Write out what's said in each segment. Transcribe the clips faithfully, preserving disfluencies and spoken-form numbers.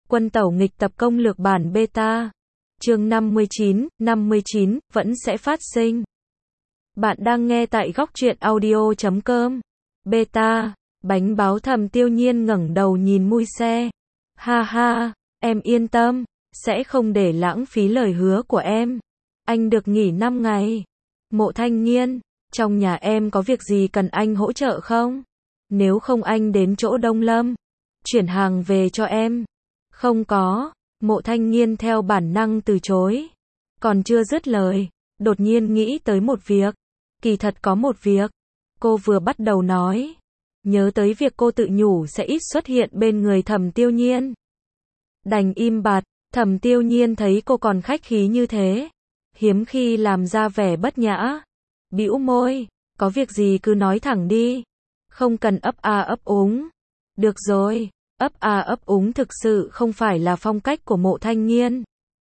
Quân tẩu nghịch tập công lược bản beta. Chương năm mươi chín, năm mươi chín, vẫn sẽ phát sinh. Bạn đang nghe tại góc truyện audio chấm com. Beta, bánh báo Thẩm Tiêu Nhiên ngẩng đầu nhìn mui xe. Ha ha, em yên tâm, sẽ không để lãng phí lời hứa của em. Anh được nghỉ năm ngày. Mộ Thanh Nghiên, trong nhà em có việc gì cần anh hỗ trợ không? Nếu không anh đến chỗ Đông Lâm, chuyển hàng về cho em. Không có, Mộ Thanh Nghiên theo bản năng từ chối. Còn chưa dứt lời, đột nhiên nghĩ tới một việc. Kỳ thật có một việc. Cô vừa bắt đầu nói. Nhớ tới việc cô tự nhủ sẽ ít xuất hiện bên người Thẩm Tiêu Nhiên. Đành im bặt, Thẩm Tiêu Nhiên thấy cô còn khách khí như thế. Hiếm khi làm ra vẻ bất nhã. Bĩu môi, có việc gì cứ nói thẳng đi. Không cần ấp a ấp úng. Được rồi, ấp a ấp úng thực sự không phải là phong cách của Mộ Thanh Nghiên.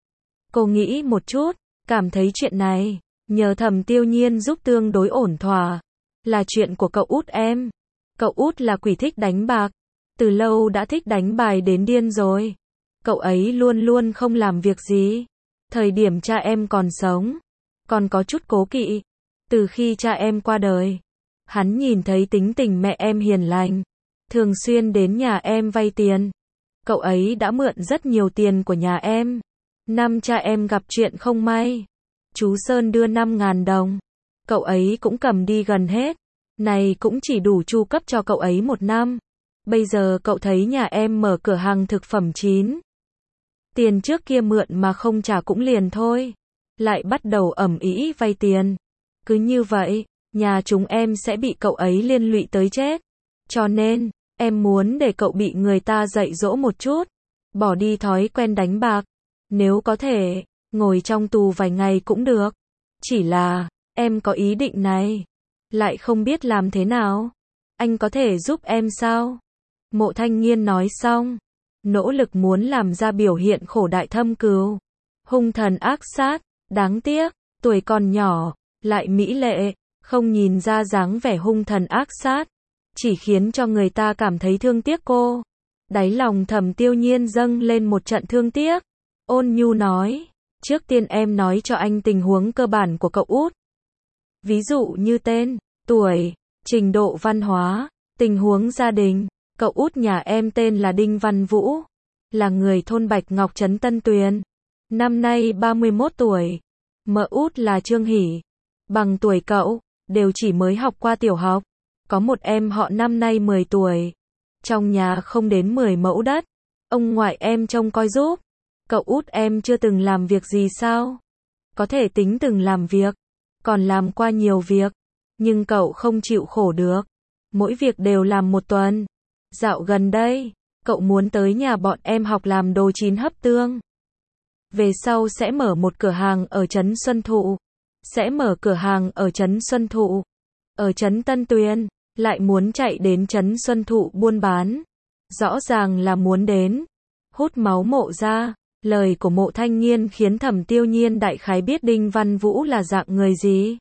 Cô nghĩ một chút, cảm thấy chuyện này, nhờ Thẩm Tiêu Nhiên giúp tương đối ổn thỏa. Là chuyện của cậu út em. Cậu út là quỷ thích đánh bạc. Từ lâu đã thích đánh bài đến điên rồi. Cậu ấy luôn luôn không làm việc gì. Thời điểm cha em còn sống, còn có chút cố kỵ. Từ khi cha em qua đời, hắn nhìn thấy tính tình mẹ em hiền lành, thường xuyên đến nhà em vay tiền. Cậu ấy đã mượn rất nhiều tiền của nhà em. Năm cha em gặp chuyện không may, chú Sơn đưa năm ngàn đồng. Cậu ấy cũng cầm đi gần hết. Này cũng chỉ đủ chu cấp cho cậu ấy một năm. Bây giờ cậu thấy nhà em mở cửa hàng thực phẩm chín. Tiền trước kia mượn mà không trả cũng liền thôi. Lại bắt đầu ầm ĩ vay tiền. Cứ như vậy, nhà chúng em sẽ bị cậu ấy liên lụy tới chết. Cho nên, em muốn để cậu bị người ta dạy dỗ một chút. Bỏ đi thói quen đánh bạc. Nếu có thể, ngồi trong tù vài ngày cũng được. Chỉ là, em có ý định này. Lại không biết làm thế nào. Anh có thể giúp em sao? Mộ Thanh Nghiên nói xong. Nỗ lực muốn làm ra biểu hiện khổ đại thâm cừu. Hung thần ác sát. Đáng tiếc, tuổi còn nhỏ, lại mỹ lệ, không nhìn ra dáng vẻ hung thần ác sát. Chỉ khiến cho người ta cảm thấy thương tiếc cô. Đáy lòng Thẩm Tiêu Nhiên dâng lên một trận thương tiếc. Ôn nhu nói. Trước tiên em nói cho anh tình huống cơ bản của cậu út. Ví dụ như tên, tuổi, trình độ văn hóa, tình huống gia đình. Cậu út nhà em tên là Đinh Văn Vũ, là người thôn Bạch Ngọc trấn Tân Tuyền. Năm nay ba mươi mốt tuổi. Mợ út là Trương Hỷ, bằng tuổi cậu, đều chỉ mới học qua tiểu học. Có một em họ năm nay mười tuổi. Trong nhà không đến mười mẫu đất. Ông ngoại em trông coi giúp. Cậu út em chưa từng làm việc gì sao? Có thể tính từng làm việc, còn làm qua nhiều việc. Nhưng cậu không chịu khổ được. Mỗi việc đều làm một tuần. Dạo gần đây, cậu muốn tới nhà bọn em học làm đồ chín hấp tương. Về sau sẽ mở một cửa hàng ở trấn Xuân Thụ. Sẽ mở cửa hàng ở trấn Xuân Thụ. Ở trấn Tân Tuyền, lại muốn chạy đến trấn Xuân Thụ buôn bán. Rõ ràng là muốn đến hút máu Mộ ra. Lời của Mộ Thanh Nghiên khiến Thẩm Tiêu Nhiên đại khái biết Đinh Văn Vũ là dạng người gì.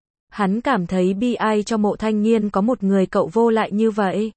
Hắn cảm thấy bi ai cho Mộ Thanh Nghiên có một người cậu vô lại như vậy.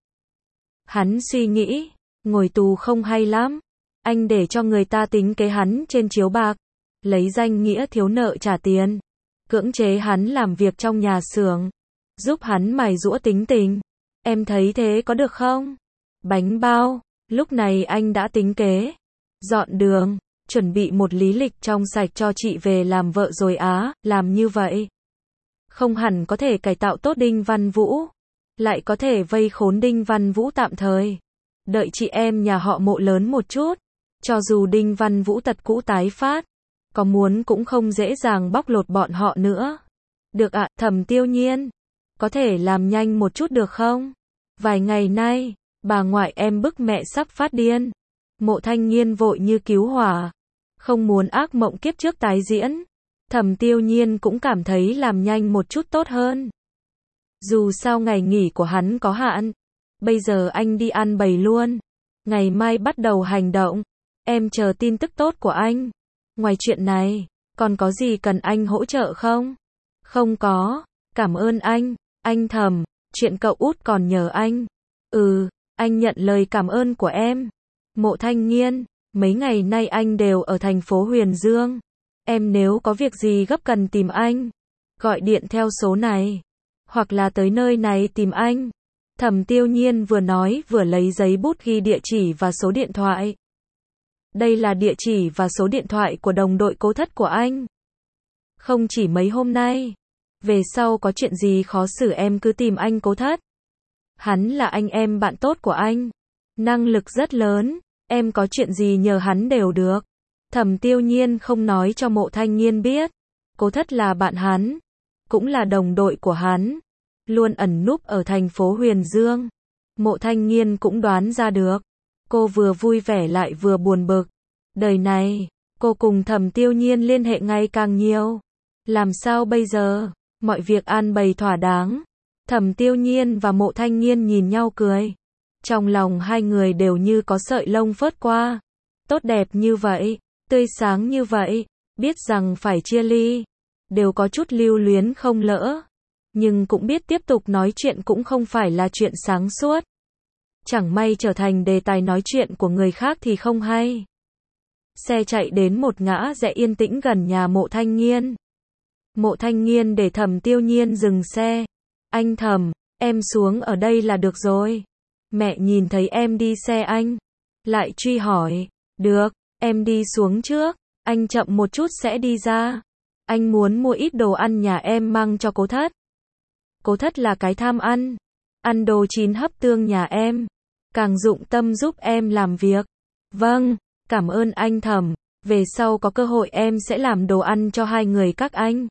Hắn suy nghĩ, ngồi tù không hay lắm. Anh để cho người ta tính kế hắn trên chiếu bạc. Lấy danh nghĩa thiếu nợ trả tiền. Cưỡng chế hắn làm việc trong nhà xưởng. Giúp hắn mài giũa tính tình. Em thấy thế có được không? Bánh bao, lúc này anh đã tính kế. Dọn đường, chuẩn bị một lý lịch trong sạch cho chị về làm vợ rồi á. Làm như vậy không hẳn có thể cải tạo tốt Đinh Văn Vũ. Lại có thể vây khốn Đinh Văn Vũ tạm thời. Đợi chị em nhà họ Mộ lớn một chút. Cho dù Đinh Văn Vũ tật cũ tái phát, có muốn cũng không dễ dàng bóc lột bọn họ nữa. Được ạ, Thẩm Tiêu Nhiên. Có thể làm nhanh một chút được không? Vài ngày nay, bà ngoại em bức mẹ sắp phát điên. Mộ Thanh Nghiên vội như cứu hỏa. Không muốn ác mộng kiếp trước tái diễn. Thẩm Tiêu Nhiên cũng cảm thấy làm nhanh một chút tốt hơn. Dù sao ngày nghỉ của hắn có hạn. Bây giờ anh đi ăn bầy luôn. Ngày mai bắt đầu hành động. Em chờ tin tức tốt của anh. Ngoài chuyện này, còn có gì cần anh hỗ trợ không? Không có. Cảm ơn anh. Anh Thẩm, chuyện cậu út còn nhờ anh. Ừ, anh nhận lời cảm ơn của em. Mộ Thanh Nghiên, Mấy ngày nay anh đều ở thành phố Huyền Dương. Em nếu có việc gì gấp cần tìm anh, gọi điện theo số này, hoặc là tới nơi này tìm anh. Thẩm Tiêu Nhiên vừa nói vừa lấy giấy bút ghi địa chỉ và số điện thoại. Đây là địa chỉ và số điện thoại của đồng đội Cố Thất của anh. Không chỉ mấy hôm nay, về sau có chuyện gì khó xử em cứ tìm anh Cố Thất. Hắn là anh em bạn tốt của anh, năng lực rất lớn, em có chuyện gì nhờ hắn đều được. Thẩm Tiêu Nhiên không nói cho Mộ Thanh Nghiên biết, Cố Thất là bạn hắn, cũng là đồng đội của hắn, luôn ẩn núp ở thành phố Huyền Dương. Mộ Thanh Nghiên cũng đoán ra được, cô vừa vui vẻ lại vừa buồn bực. Đời này, cô cùng Thẩm Tiêu Nhiên liên hệ ngày càng nhiều. Làm sao bây giờ? Mọi việc an bày thỏa đáng. Thẩm Tiêu Nhiên và Mộ Thanh Nghiên nhìn nhau cười. Trong lòng hai người đều như có sợi lông phớt qua. Tốt đẹp như vậy, tươi sáng như vậy, biết rằng phải chia ly, đều có chút lưu luyến không lỡ. Nhưng cũng biết tiếp tục nói chuyện cũng không phải là chuyện sáng suốt. Chẳng may trở thành đề tài nói chuyện của người khác thì không hay. Xe chạy đến một ngã rẽ yên tĩnh gần nhà Mộ Thanh Nghiên. Mộ Thanh Nghiên để Thẩm Tiêu Nhiên dừng xe. Anh Thẩm, em xuống ở đây là được rồi. Mẹ nhìn thấy em đi xe anh. Lại truy hỏi. Được, em đi xuống trước. Anh chậm một chút sẽ đi ra. Anh muốn mua ít đồ ăn nhà em mang cho Cố Thất. Cố Thất là cái tham ăn. Ăn đồ chín hấp tương nhà em. Càng dụng tâm giúp em làm việc. Vâng, cảm ơn anh Thẩm. Về sau có cơ hội em sẽ làm đồ ăn cho hai người các anh.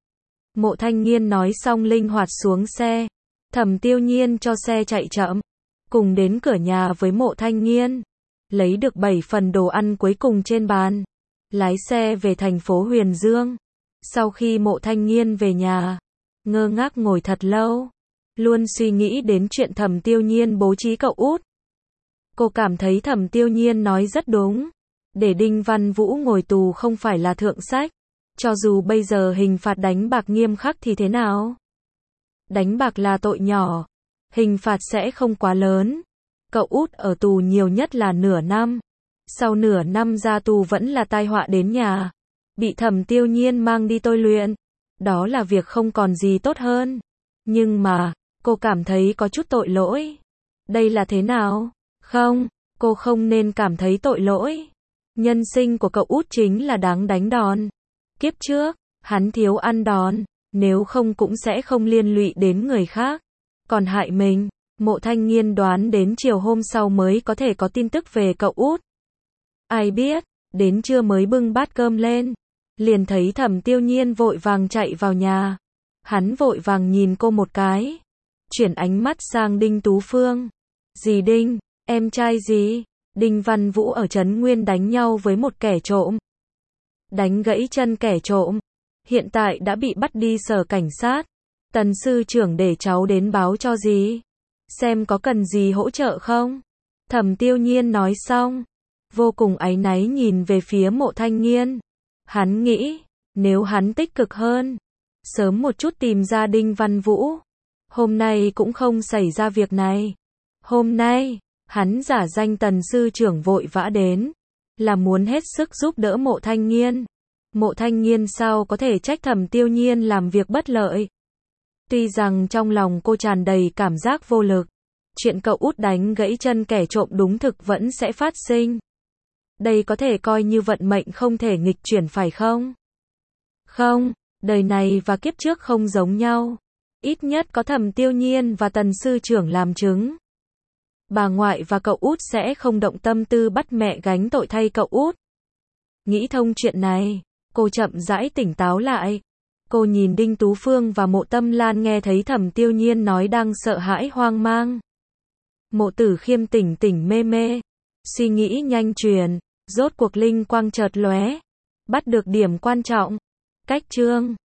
Mộ Thanh Nghiên nói xong linh hoạt xuống xe. Thẩm Tiêu Nhiên cho xe chạy chậm. Cùng đến cửa nhà với Mộ Thanh Nghiên. Lấy được bảy phần đồ ăn cuối cùng trên bàn. Lái xe về thành phố Huyền Dương. Sau khi Mộ Thanh Nghiên về nhà, ngơ ngác ngồi thật lâu. Luôn suy nghĩ đến chuyện Thẩm Tiêu Nhiên bố trí cậu út. Cô cảm thấy Thẩm Tiêu Nhiên nói rất đúng. Để Đinh Văn Vũ ngồi tù không phải là thượng sách. Cho dù bây giờ hình phạt đánh bạc nghiêm khắc thì thế nào? Đánh bạc là tội nhỏ. Hình phạt sẽ không quá lớn. Cậu út ở tù nhiều nhất là nửa năm. Sau nửa năm ra tù vẫn là tai họa đến nhà. Bị Thẩm Tiêu Nhiên mang đi tôi luyện. Đó là việc không còn gì tốt hơn. Nhưng mà, cô cảm thấy có chút tội lỗi. Đây là thế nào? Không, cô không nên cảm thấy tội lỗi. Nhân sinh của cậu út chính là đáng đánh đòn. Kiếp trước, hắn thiếu ăn đòn, nếu không cũng sẽ không liên lụy đến người khác. Còn hại mình, Mộ Thanh Nghiên đoán đến chiều hôm sau mới có thể có tin tức về cậu út. Ai biết, đến trưa mới bưng bát cơm lên. Liền thấy Thẩm Tiêu Nhiên vội vàng chạy vào nhà. Hắn vội vàng nhìn cô một cái. Chuyển ánh mắt sang Đinh Tú Phương. Dì Đinh, em trai gì? Đinh Văn Vũ ở Trấn Nguyên đánh nhau với một kẻ trộm. Đánh gãy chân kẻ trộm. Hiện tại đã bị bắt đi sở cảnh sát. Tần sư trưởng để cháu đến báo cho dì. Xem có cần gì hỗ trợ không? Thẩm Tiêu Nhiên nói xong. Vô cùng áy náy nhìn về phía Mộ Thanh Nghiên. Hắn nghĩ, nếu hắn tích cực hơn, sớm một chút tìm ra Đinh Văn Vũ, hôm nay cũng không xảy ra việc này. Hôm nay, hắn giả danh Tần sư trưởng vội vã đến, là muốn hết sức giúp đỡ Mộ Thanh Nghiên. Mộ Thanh Nghiên sao có thể trách Thẩm Tiêu Nhiên làm việc bất lợi. Tuy rằng trong lòng cô tràn đầy cảm giác vô lực, chuyện cậu út đánh gãy chân kẻ trộm đúng thực vẫn sẽ phát sinh. Đây có thể coi như vận mệnh không thể nghịch chuyển phải không? Không, đời này và kiếp trước không giống nhau. Ít nhất có Thẩm Tiêu Nhiên và Tần sư trưởng làm chứng. Bà ngoại và cậu út sẽ không động tâm tư bắt mẹ gánh tội thay cậu út. Nghĩ thông chuyện này, cô chậm rãi tỉnh táo lại. Cô nhìn Đinh Tú Phương và Mộ Tâm Lan nghe thấy Thẩm Tiêu Nhiên nói đang sợ hãi hoang mang. Mộ Tử Khiêm tỉnh tỉnh mê mê. Suy nghĩ nhanh truyền, rốt cuộc linh quang chợt lóe. Bắt được điểm quan trọng. Cách chương